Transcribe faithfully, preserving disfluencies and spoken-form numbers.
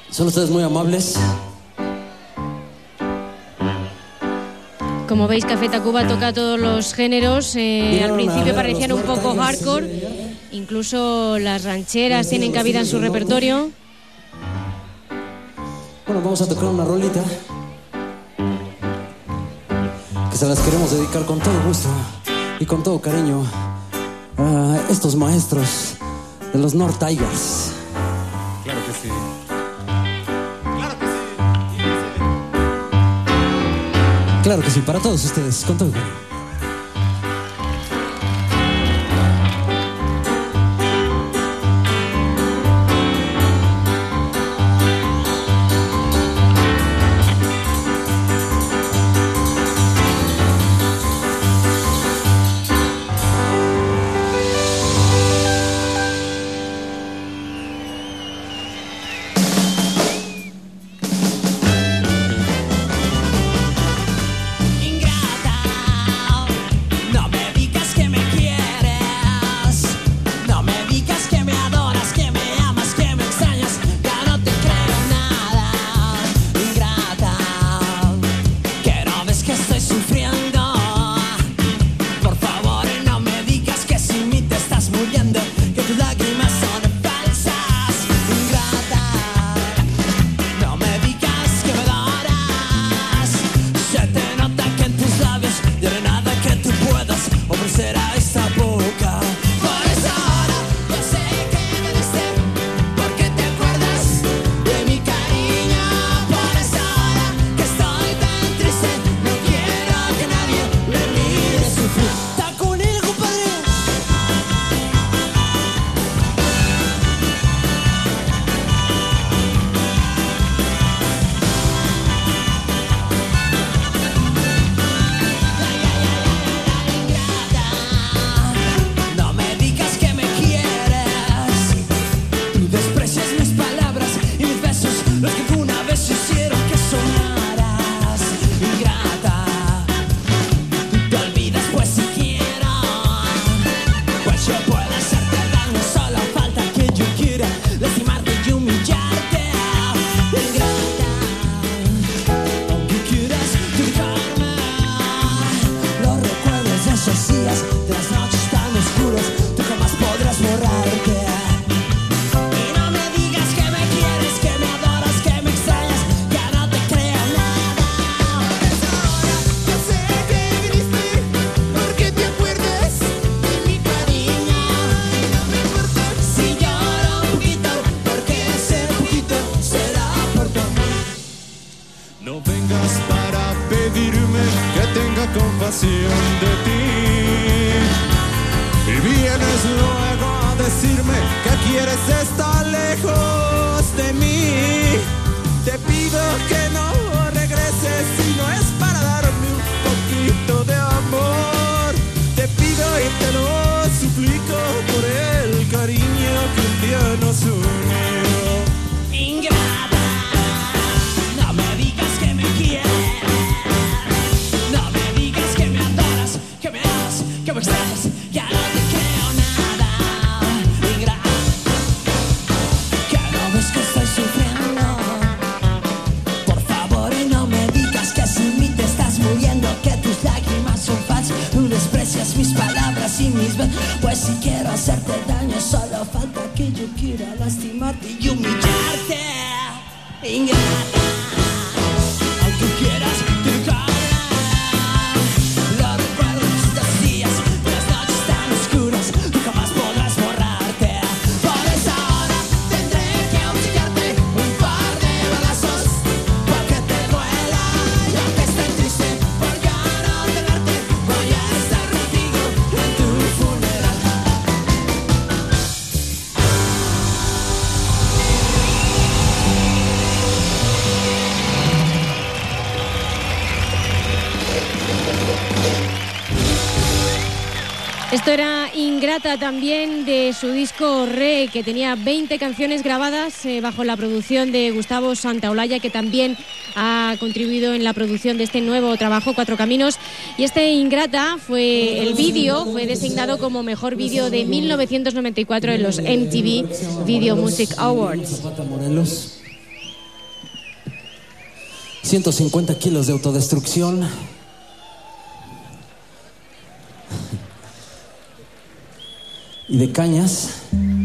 Son ustedes muy amables. Como veis, Café Tacuba toca todos los géneros. Eh, al principio parecían un poco hardcore. Incluso las rancheras tienen cabida en su repertorio. Bueno, vamos a tocar una rolita que se las queremos dedicar con todo gusto y con todo cariño a estos maestros de los North Tigers. Claro que sí. Claro que sí, para todos ustedes, con todo cariño. Esto era Ingrata, también de su disco Re, que tenía veinte canciones grabadas eh, bajo la producción de Gustavo Santaolalla, que también ha contribuido en la producción de este nuevo trabajo, Cuatro Caminos. Y este Ingrata fue el vídeo, fue designado como mejor vídeo de mil novecientos noventa y cuatro en los M T V Video Music Awards. ciento cincuenta kilos de autodestrucción. Y de cañas.